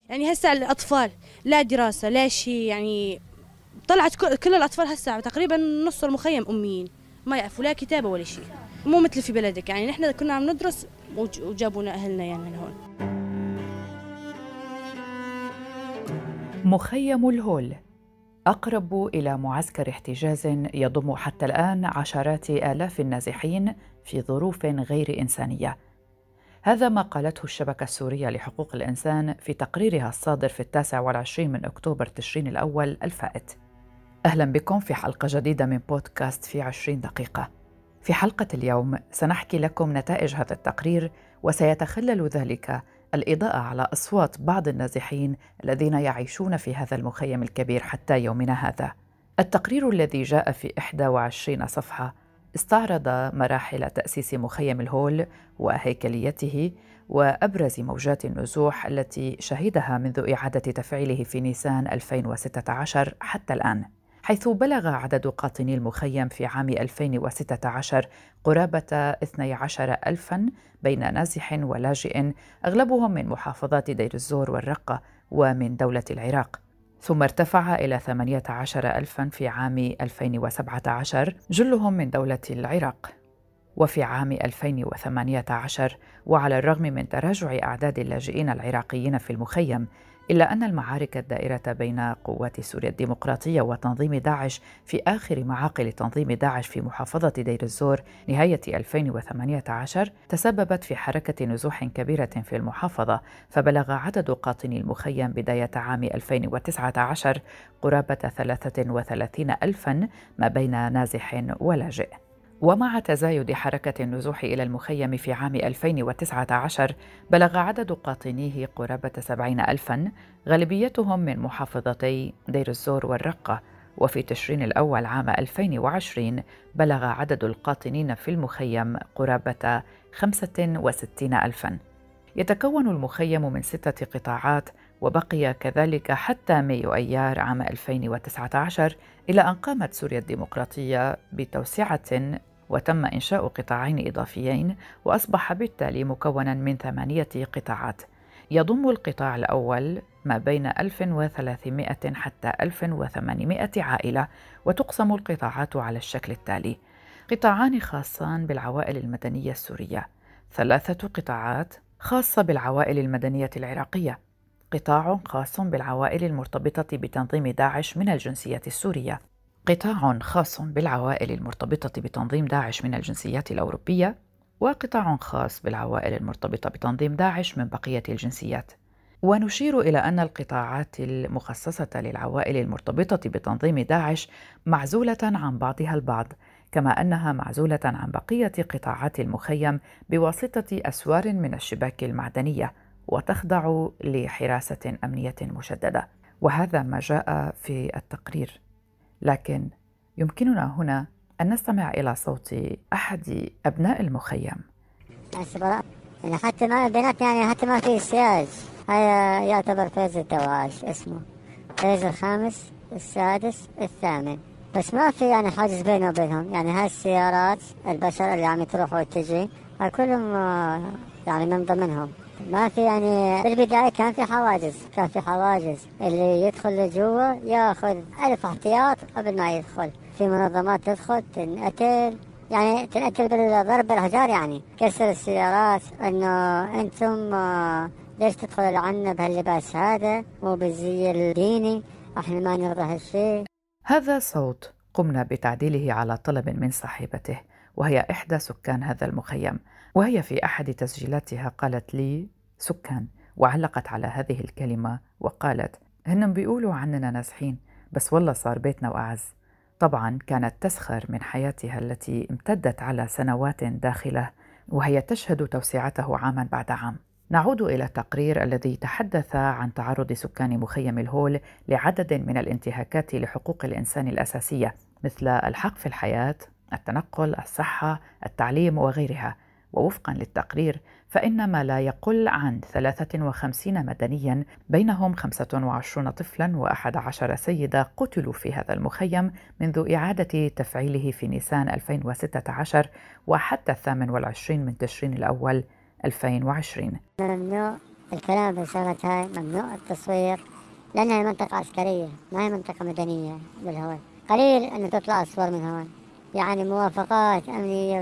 يعني هسه الأطفال لا دراسة لا شيء، يعني طلعت كل الأطفال هسه تقريبا نص المخيم أميين، ما يعرفوا لا كتابة ولا شيء. مو مثل في بلدك، يعني نحن كنا عم ندرس وجابونا أهلنا يعني لهون. مخيم الهول أقرب إلى معسكر احتجاز يضم حتى الآن عشرات آلاف النازحين في ظروف غير إنسانية. هذا ما قالته الشبكة السورية لحقوق الإنسان في تقريرها الصادر في 29 من أكتوبر تشرين الأول الفائت. أهلا بكم في حلقة جديدة من بودكاست في 20 دقيقة. في حلقة اليوم سنحكي لكم نتائج هذا التقرير، وسيتخلل ذلك الإضاءة على أصوات بعض النازحين الذين يعيشون في هذا المخيم الكبير حتى يومنا هذا. التقرير الذي جاء في 21 صفحة استعرض مراحل تأسيس مخيم الهول وهيكليته وأبرز موجات النزوح التي شهدها منذ إعادة تفعيله في نيسان 2016 حتى الآن، حيث بلغ عدد قاطني المخيم في عام 2016 قرابة 12 ألفاً بين نازح ولاجئ، أغلبهم من محافظات دير الزور والرقة ومن دولة العراق، ثم ارتفع إلى 18 ألفاً في عام 2017 جلهم من دولة العراق. وفي عام 2018 وعلى الرغم من تراجع أعداد اللاجئين العراقيين في المخيم، إلا أن المعارك الدائرة بين قوات سوريا الديمقراطية وتنظيم داعش في آخر معاقل تنظيم داعش في محافظة دير الزور نهاية 2018 تسببت في حركة نزوح كبيرة في المحافظة، فبلغ عدد قاطني المخيم بداية عام 2019 قرابة 33 ألفاً ما بين نازح ولاجئ. ومع تزايد حركة النزوح إلى المخيم في عام 2019 بلغ عدد قاطنيه قرابة 70 ألفاً، غالبيتهم من محافظتي دير الزور والرقة. وفي تشرين الأول عام 2020 بلغ عدد القاطنين في المخيم قرابة 65 ألفاً. يتكون المخيم من 6 قطاعات، وبقي كذلك حتى مايو أيار عام 2019، إلى أن قامت سوريا الديمقراطية بتوسعة وتم إنشاء قطاعين إضافيين، وأصبح بالتالي مكونا من 8 قطاعات. يضم القطاع الأول ما بين 1300 حتى 1800 عائلة، وتقسم القطاعات على الشكل التالي: قطاعان خاصان بالعوائل المدنية السورية، 3 قطاعات خاصة بالعوائل المدنية العراقية، قطاع خاص بالعوائل المرتبطة بتنظيم داعش من الجنسية السورية، قطاع خاص بالعوائل المرتبطة بتنظيم داعش من الجنسيات الأوروبية، وقطاع خاص بالعوائل المرتبطة بتنظيم داعش من بقية الجنسيات. ونشير إلى أن القطاعات المخصصة للعوائل المرتبطة بتنظيم داعش معزولة عن بعضها البعض، كما أنها معزولة عن بقية قطاعات المخيم بواسطة أسوار من الشباك المعدنية، وتخضع لحراسة أمنية مشددة. وهذا ما جاء في التقرير. لكن يمكننا هنا أن نستمع إلى صوت أحد أبناء المخيم. يعني حتى ما البنات، يعني حتى ما في سياج. هذا يعتبر فيز الدواعش، اسمه فيز الخامس السادس الثامن، بس ما في يعني حاجز بينه وبينهم. يعني هاي السيارات البشر اللي عم تروح وتجي كلهم يعني من ضمنهم. ما في يعني بالبداية كان في حواجز اللي يدخل لجوا ياخذ 1000 احتياط قبل ما يدخل. في منظمات تدخل تنقتل، يعني تنقتل بالضرب بالحجار، يعني كسر السيارات، انه انتم ليش تدخلوا لعنا بهاللباس هذا مو بالزي الديني، احنا ما نرضى هالشيء. هذا صوت قمنا بتعديله على طلب من صاحبته، وهي إحدى سكان هذا المخيم، وهي في أحد تسجيلاتها قالت لي سكان، وعلقت على هذه الكلمة وقالت: هن بيقولوا عننا نازحين، بس والله صار بيتنا وأعز. طبعا كانت تسخر من حياتها التي امتدت على سنوات داخله، وهي تشهد توسعته عاما بعد عام. نعود إلى التقرير الذي تحدث عن تعرض سكان مخيم الهول لعدد من الانتهاكات لحقوق الإنسان الأساسية، مثل الحق في الحياة، التنقل، الصحة، التعليم وغيرها. ووفقا للتقرير فإن ما لا يقل عن 53 مدنيا، بينهم 25 طفلا و11 سيدة، قتلوا في هذا المخيم منذ إعادة تفعيله في نيسان 2016 وحتى 28 من تشرين الأول 2020. ممنوع الكلام بالشغلات هاي ممنوع التصوير، لأنها منطقة عسكرية ما هي منطقة مدنية بالهون. قليل أن تطلع الصور من هون، يعني موافقات أمنية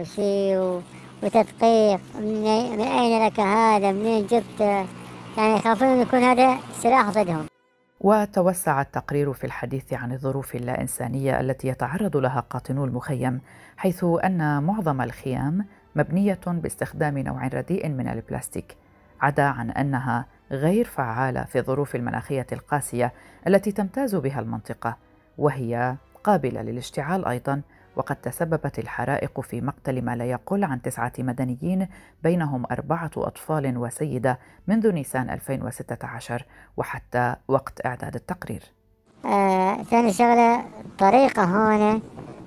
وتدقيق من أين لك هذا، منين جبته، يعني يخافون أن يكون هذا سلاح ضدهم. وتوسع التقرير في الحديث عن الظروف اللا إنسانية التي يتعرض لها قاطنو المخيم، حيث أن معظم الخيام مبنية باستخدام نوع رديء من البلاستيك، عدا عن أنها غير فعالة في الظروف المناخية القاسية التي تمتاز بها المنطقة، وهي قابلة للاشتعال أيضاً. وقد تسببت الحرائق في مقتل ما لا يقل عن 9 مدنيين، بينهم 4 أطفال وسيدة، منذ نيسان 2016 وحتى وقت إعداد التقرير. ثاني شغلة، الطريقة هون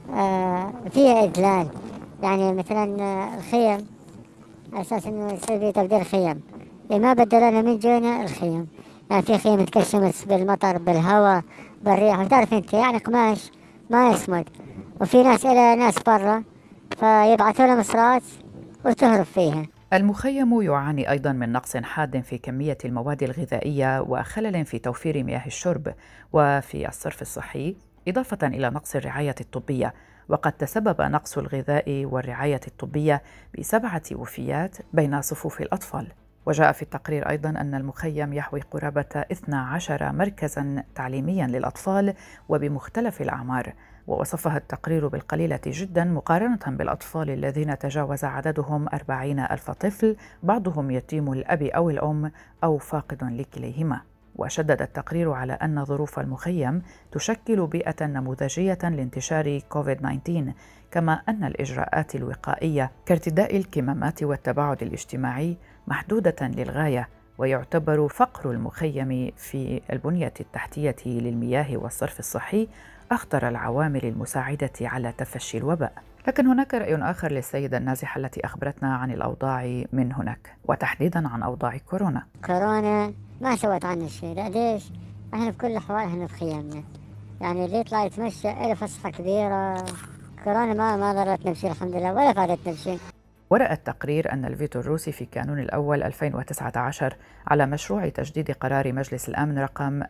فيها إدلال، يعني مثلا الخيم على أساس إنه يصير تبديل خيم، ما بدلنا من جينا الخيم، يعني في خيم تكشمت بالمطر بالهواء بالريح، وتعرف أنت يعني قماش ما يصمد، وفي ناس إلى ناس برا فيبعثوا لها مصرات وتهرب فيها. المخيم يعاني أيضاً من نقص حاد في كمية المواد الغذائية وخلل في توفير مياه الشرب وفي الصرف الصحي، إضافة إلى نقص الرعاية الطبية. وقد تسبب نقص الغذاء والرعاية الطبية ب7 وفيات بين صفوف الأطفال. وجاء في التقرير أيضاً أن المخيم يحوي قرابة 12 مركزاً تعليمياً للأطفال وبمختلف الأعمار، ووصفها التقرير بالقليلة جداً مقارنة بالأطفال الذين تجاوز عددهم 40,000 طفل، بعضهم يتيم الأب أو الأم أو فاقد لكليهما. وشدد التقرير على أن ظروف المخيم تشكل بيئة نموذجية لانتشار كوفيد-19، كما أن الإجراءات الوقائية كارتداء الكمامات والتباعد الاجتماعي محدودة للغاية، ويعتبر فقر المخيم في البنية التحتية للمياه والصرف الصحي أخطر العوامل المساعدة على تفشي الوباء. لكن هناك رأي آخر للسيدة النازحة التي أخبرتنا عن الأوضاع من هناك، وتحديداً عن أوضاع كورونا. كورونا ما سوت عنا شيء، لا ليش؟ احنا بكل الأحوال احنا بخيامنا، يعني اللي يطلع يتمشى إله فسحة كبيرة. كورونا ما ضرتنا بشيء الحمد لله، ولا فادتنا بشيء. ورأى التقرير أن الفيتو الروسي في كانون الأول 2019 على مشروع تجديد قرار مجلس الأمن رقم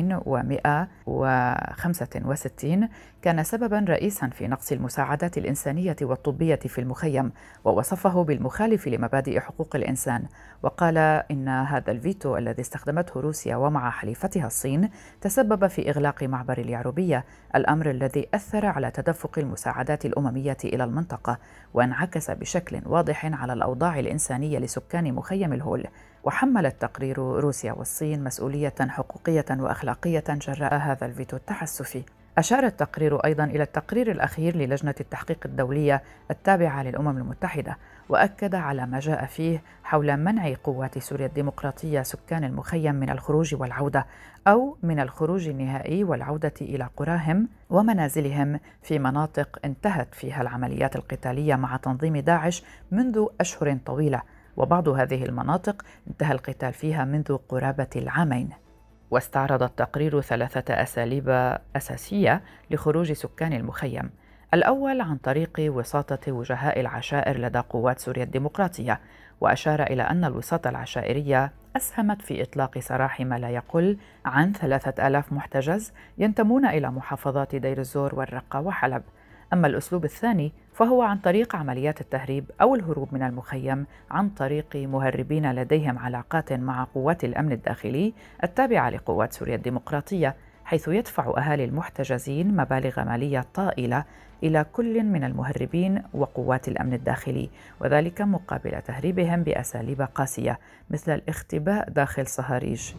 2165 كان سبباً رئيساً في نقص المساعدات الإنسانية والطبية في المخيم، ووصفه بالمخالف لمبادئ حقوق الإنسان. وقال إن هذا الفيتو الذي استخدمته روسيا ومع حليفتها الصين تسبب في إغلاق معبر اليعربية، الأمر الذي أثر على تدفق المساعدات الأممية إلى المنطقة، وانعكس بشكل واضح على الأوضاع الإنسانية لسكان مخيم الهول. وحمل التقرير روسيا والصين مسؤولية حقوقية وأخلاقية جراء هذا الفيتو التحسفي. أشار التقرير أيضاً إلى التقرير الأخير للجنة التحقيق الدولية التابعة للأمم المتحدة، وأكد على ما جاء فيه حول منع قوات سوريا الديمقراطية سكان المخيم من الخروج والعودة، أو من الخروج النهائي والعودة إلى قراهم ومنازلهم في مناطق انتهت فيها العمليات القتالية مع تنظيم داعش منذ أشهر طويلة، وبعض هذه المناطق انتهى القتال فيها منذ قرابة العامين. واستعرض التقرير 3 أساليب أساسية لخروج سكان المخيم. الأول عن طريق وساطة وجهاء العشائر لدى قوات سوريا الديمقراطية، وأشار إلى أن الوساطة العشائرية أسهمت في إطلاق سراح ما لا يقل عن 3000 محتجز ينتمون إلى محافظات دير الزور والرقة وحلب. أما الأسلوب الثاني فهو عن طريق عمليات التهريب أو الهروب من المخيم عن طريق مهربين لديهم علاقات مع قوات الأمن الداخلي التابعة لقوات سوريا الديمقراطية، حيث يدفع أهالي المحتجزين مبالغ مالية طائلة إلى كل من المهربين وقوات الأمن الداخلي، وذلك مقابل تهريبهم بأساليب قاسية مثل الاختباء داخل صهاريج.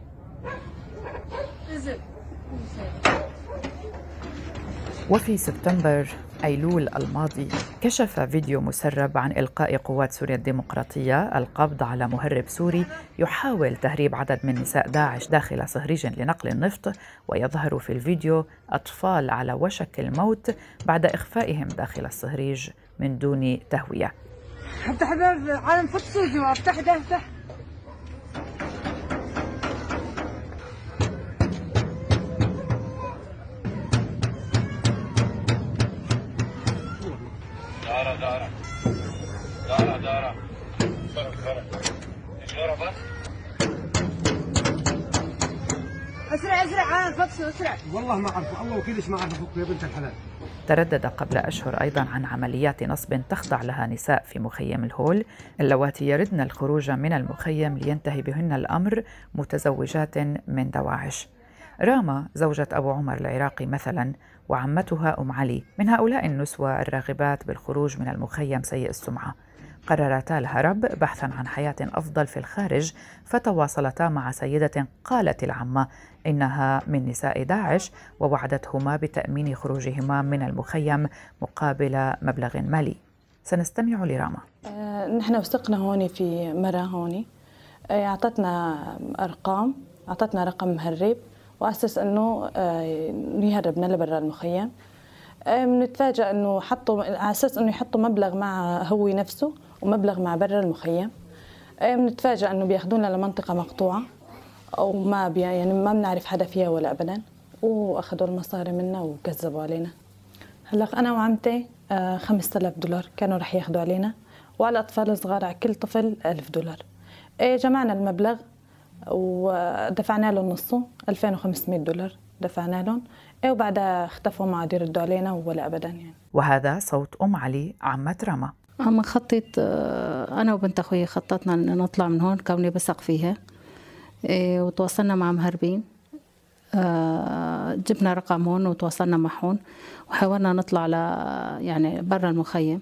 وفي سبتمبر أيلول الماضي كشف فيديو مسرب عن إلقاء قوات سوريا الديمقراطية القبض على مهرب سوري يحاول تهريب عدد من نساء داعش داخل صهريج لنقل النفط، ويظهر في الفيديو أطفال على وشك الموت بعد إخفائهم داخل الصهريج من دون تهوية. افتح باب عالم فتسوا جوا، افتح ده افتح. دارة اسرع اسرع عن فتشوا اسرع. والله ما أعرف، الله وكيلش ما أعرف أفك يا بنت الحلال. تردد قبل أشهر أيضا عن عمليات نصب تخضع لها نساء في مخيم الهول، اللواتي يردن الخروج من المخيم لينتهي بهن الأمر متزوجات من دواعش. راما زوجة أبو عمر العراقي مثلا وعمتها أم علي من هؤلاء النسوة الراغبات بالخروج من المخيم سيء السمعة، قررتا الهرب بحثا عن حياة أفضل في الخارج، فتواصلتا مع سيدة قالت العمة إنها من نساء داعش ووعدتهما بتأمين خروجهما من المخيم مقابل مبلغ مالي. سنستمع لراما. نحن وثقنا هون في مرة هون، أعطتنا أرقام، أعطتنا رقم مهرب وأسس أنه يهربنا لبرا المخيم. بنتفاجأ أنه حطوا على أساس أنه يحطوا مبلغ مع هو نفسه ومبلغ مع برا المخيم. بنتفاجأ أنه بياخدونا لمنطقة مقطوعة أو ما يعني ما بنعرف حدا فيها ولا أبدا، وأخذوا المصاري منا وكذبوا علينا. هلا أنا وعمتي 5000 دولار كانوا رح ياخدوا علينا، وعلى أطفال صغار على كل طفل 1000 دولار. جمعنا المبلغ ودفعنا لهم نصه 2500 دولار دفعنا لهم، وبعدها اختفوا ما عاد يردوا علينا ولا أبدا يعني. وهذا صوت أم علي عمة راما. أما خطيت أنا وبنت أخوي خططنا أن نطلع من هون كوني بثق فيها، وتواصلنا مع مهربين، جبنا رقم هون وتواصلنا مع هون وحاولنا نطلع يعني برا المخيم.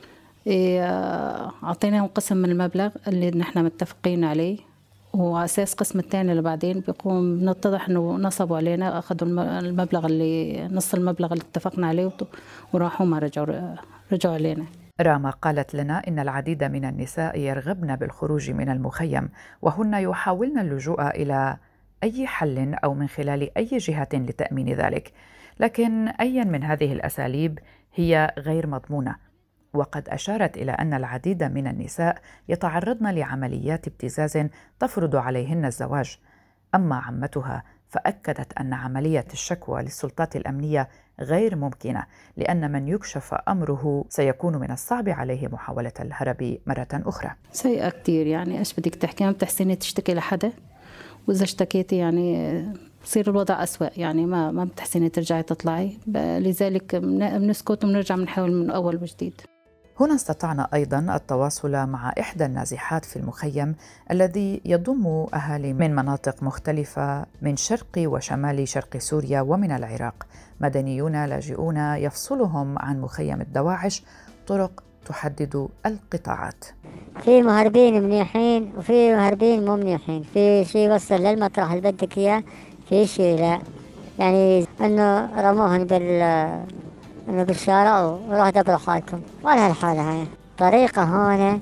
أعطيناهم قسم من المبلغ اللي نحن متفقين عليه، وعلى أساس قسم الثاني اللي بعدين بيقوم بنتضح إنه نصبوا علينا، أخذوا المبلغ اللي نص المبلغ اللي اتفقنا عليه وراحوا ما رجعوا علينا. راما قالت لنا إن العديد من النساء يرغبن بالخروج من المخيم، وهن يحاولن اللجوء إلى أي حل أو من خلال أي جهة لتأمين ذلك، لكن أي من هذه الأساليب هي غير مضمونة. وقد أشارت إلى أن العديد من النساء يتعرضن لعمليات ابتزاز تفرض عليهن الزواج. أما عمتها فأكدت أن عملية الشكوى للسلطات الأمنية غير ممكنة، لأن من يكشف أمره سيكون من الصعب عليه محاولة الهرب مرة أخرى. سيئة كتير، يعني إيش بدك تحكي؟ ما بتحسيني تشتكي لحدا، وإذا اشتكيتي يعني بصير الوضع أسوأ، يعني ما بتحسيني ترجعي تطلعي، لذلك بنسكت وبنرجع بنحاول من أول وجديد. هنا استطعنا أيضاً التواصل مع إحدى النازحات في المخيم الذي يضم أهالي من مناطق مختلفة من شرق وشمال شرق سوريا ومن العراق، مدنيون لاجئون يفصلهم عن مخيم الدواعش طرق تحدد القطاعات. في مهربين منيحين وفي مهربين مو منيحين، في شيء يوصل للمطرح اللي بدك إياه، في شيء لا، يعني إنه رموهن إنه بالشارع وروح دبروا حالكم، ولا هالحالة هاي طريقة هون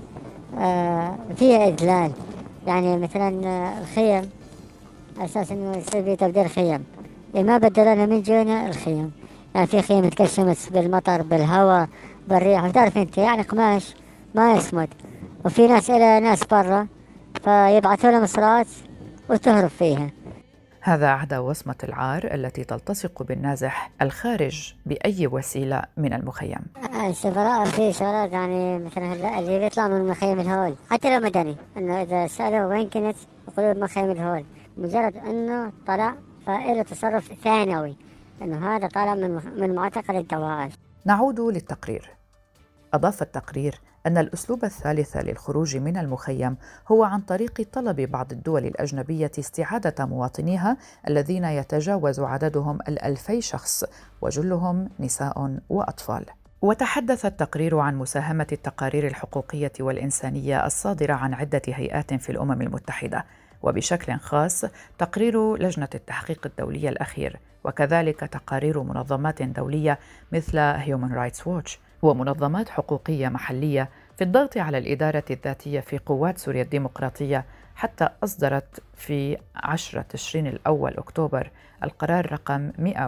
فيها إدلال. يعني مثلا الخيم أساس إنه يصير في تبديل خيم، ما بدلنا من جونا الخيم، يعني في خيم تكشمت بالمطر بالهواء بالريح، وتعرف أنت يعني قماش ما يصمد، وفي ناس إلى ناس برا فيبعثوا لهم مصرات وتهرب فيها. هذا عدا وصمة العار التي تلتصق بالنازح الخارج بأي وسيلة من المخيم. السفراء في شغلات، يعني مثلا هلا اللي بيطلع من مخيم الهول حتى لو مدني، انه اذا سألوا وين كنت يقولوا بمخيم الهول، مجرد انه طلع فإله تصرف ثانوي انه هذا طالع من معتقل الدواعش. نعود للتقرير. أضاف التقرير أن الأسلوب الثالث للخروج من المخيم هو عن طريق طلب بعض الدول الأجنبية استعادة مواطنيها الذين يتجاوز عددهم 2000 شخص، وجلهم نساء وأطفال. وتحدث التقرير عن مساهمة التقارير الحقوقية والإنسانية الصادرة عن عدة هيئات في الأمم المتحدة، وبشكل خاص تقرير لجنة التحقيق الدولية الأخير، وكذلك تقارير منظمات دولية مثل Human Rights Watch ومنظمات حقوقية محلية في الضغط على الإدارة الذاتية في قوات سوريا الديمقراطية، حتى أصدرت في 10 تشرين الأول أكتوبر القرار رقم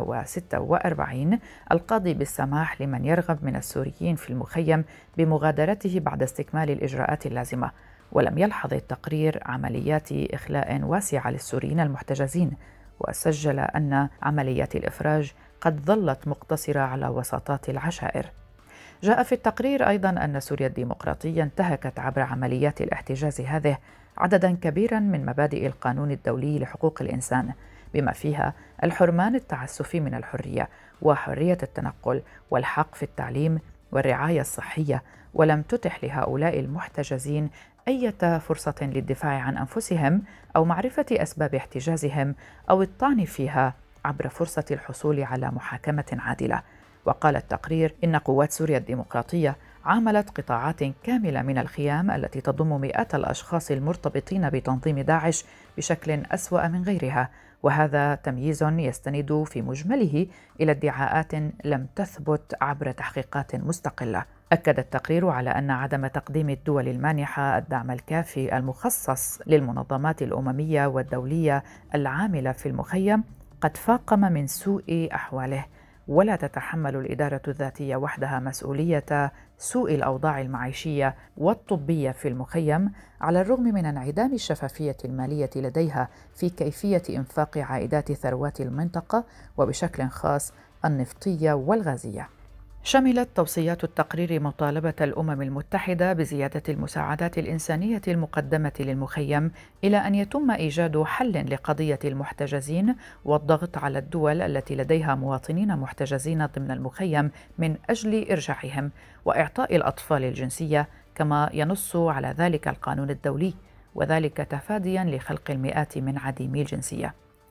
146 القاضي بالسماح لمن يرغب من السوريين في المخيم بمغادرته بعد استكمال الإجراءات اللازمة. ولم يلحظ التقرير عمليات إخلاء واسعة للسوريين المحتجزين، وسجل أن عمليات الإفراج قد ظلت مقتصرة على وساطات العشائر. جاء في التقرير أيضاً أن سوريا الديمقراطية انتهكت عبر عمليات الاحتجاز هذه عدداً كبيراً من مبادئ القانون الدولي لحقوق الإنسان، بما فيها الحرمان التعسفي من الحرية وحرية التنقل والحق في التعليم والرعاية الصحية، ولم تتح لهؤلاء المحتجزين أي فرصة للدفاع عن أنفسهم أو معرفة أسباب احتجازهم أو الطعن فيها عبر فرصة الحصول على محاكمة عادلة. وقال التقرير إن قوات سوريا الديمقراطية عاملت قطاعات كاملة من الخيام التي تضم مئات الأشخاص المرتبطين بتنظيم داعش بشكل أسوأ من غيرها، وهذا تمييز يستند في مجمله إلى ادعاءات لم تثبت عبر تحقيقات مستقلة. أكد التقرير على أن عدم تقديم الدول المانحة الدعم الكافي المخصص للمنظمات الأممية والدولية العاملة في المخيم قد فاقم من سوء أحواله، ولا تتحمل الإدارة الذاتية وحدها مسؤولية سوء الأوضاع المعيشية والطبية في المخيم، على الرغم من انعدام الشفافية المالية لديها في كيفية إنفاق عائدات ثروات المنطقة وبشكل خاص النفطية والغازية. شملت توصيات التقرير مطالبة الأمم المتحدة بزيادة المساعدات الإنسانية المقدمة للمخيم إلى أن يتم إيجاد حل لقضية المحتجزين والضغط على الدول التي لديها مواطنين محتجزين ضمن المخيم من أجل إرجاعهم وإعطاء الأطفال الجنسية كما ينص على ذلك القانون الدولي، وذلك تفادياً لخلق المئات من عديمي الجنسية.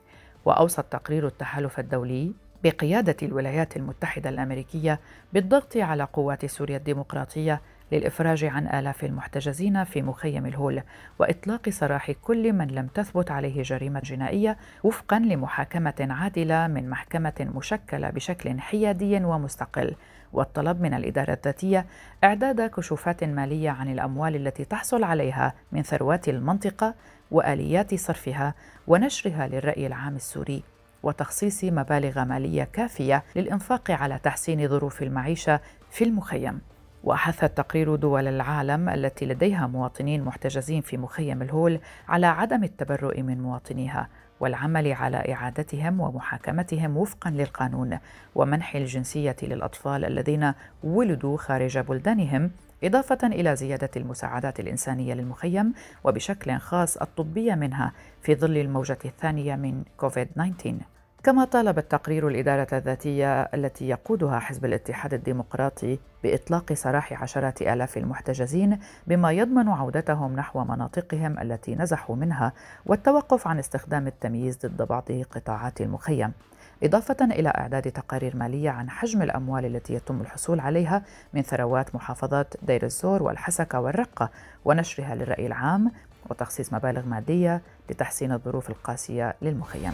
وأوصى التقرير التحالف الدولي بقيادة الولايات المتحدة الأمريكية بالضغط على قوات سوريا الديمقراطية للإفراج عن آلاف المحتجزين في مخيم الهول وإطلاق سراح كل من لم تثبت عليه جريمة جنائية وفقاً لمحاكمة عادلة من محكمة مشكلة بشكل حيادي ومستقل، والطلب من الإدارة الذاتية إعداد كشوفات مالية عن الأموال التي تحصل عليها من ثروات المنطقة وآليات صرفها ونشرها للرأي العام السوري، وتخصيص مبالغ مالية كافية للإنفاق على تحسين ظروف المعيشة في المخيم. وحث التقرير دول العالم التي لديها مواطنين محتجزين في مخيم الهول على عدم التبرؤ من مواطنيها والعمل على إعادتهم ومحاكمتهم وفقا للقانون ومنح الجنسية للأطفال الذين ولدوا خارج بلدانهم، إضافة إلى زيادة المساعدات الإنسانية للمخيم وبشكل خاص الطبية منها في ظل الموجة الثانية من كوفيد-19. كما طالب التقرير الإدارة الذاتية التي يقودها حزب الاتحاد الديمقراطي بإطلاق سراح عشرات آلاف المحتجزين بما يضمن عودتهم نحو مناطقهم التي نزحوا منها والتوقف عن استخدام التمييز ضد بعض قطاعات المخيم، إضافة إلى إعداد تقارير مالية عن حجم الأموال التي يتم الحصول عليها من ثروات محافظات دير الزور والحسكة والرقة ونشرها للرأي العام وتخصيص مبالغ مادية لتحسين الظروف القاسية للمخيم.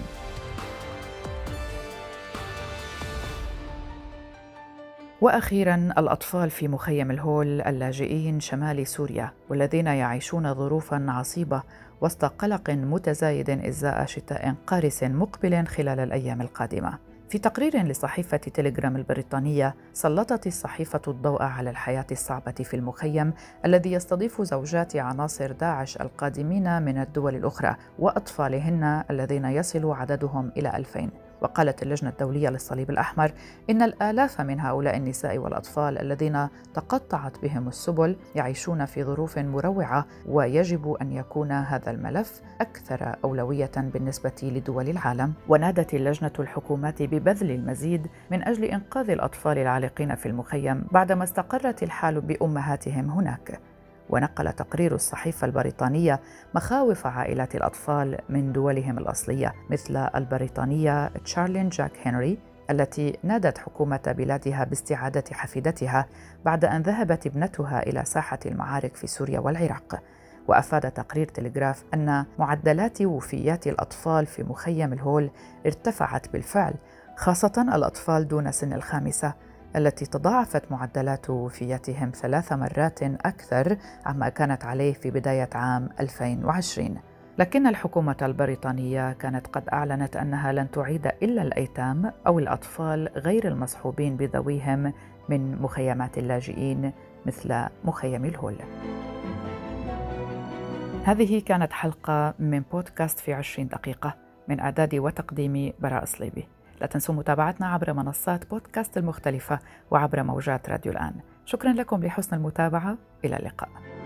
وأخيراً الأطفال في مخيم الهول اللاجئين شمال سوريا والذين يعيشون ظروفاً عصيبة وسط قلق متزايد إزاء شتاء قارس مقبل خلال الأيام القادمة. في تقرير لصحيفة تيليغرام البريطانية سلطت الصحيفة الضوء على الحياة الصعبة في المخيم الذي يستضيف زوجات عناصر داعش القادمين من الدول الأخرى وأطفالهن الذين يصل عددهم إلى 2000. وقالت اللجنة الدولية للصليب الأحمر إن الآلاف من هؤلاء النساء والأطفال الذين تقطعت بهم السبل يعيشون في ظروف مروعة، ويجب أن يكون هذا الملف أكثر أولوية بالنسبة لدول العالم. ونادت اللجنة الحكومات ببذل المزيد من أجل إنقاذ الأطفال العالقين في المخيم بعدما استقرت الحال بأمهاتهم هناك. ونقل تقرير الصحيفة البريطانية مخاوف عائلات الأطفال من دولهم الأصلية مثل البريطانية تشارلين جاك هنري التي نادت حكومة بلادها باستعادة حفيدتها بعد أن ذهبت ابنتها إلى ساحة المعارك في سوريا والعراق. وأفاد تقرير تلغراف أن معدلات وفيات الأطفال في مخيم الهول ارتفعت بالفعل، خاصة الأطفال دون سن 5 التي تضاعفت معدلات وفياتهم 3 مرات أكثر عما كانت عليه في بداية عام 2020. لكن الحكومة البريطانية كانت قد أعلنت أنها لن تعيد إلا الأيتام أو الأطفال غير المصحوبين بذويهم من مخيمات اللاجئين مثل مخيم الهول. هذه كانت حلقة من بودكاست في 20 دقيقة من إعداد وتقديم براء صليبي. لا تنسوا متابعتنا عبر منصات بودكاست المختلفة وعبر موجات راديو الآن. شكرا لكم لحسن المتابعة، إلى اللقاء.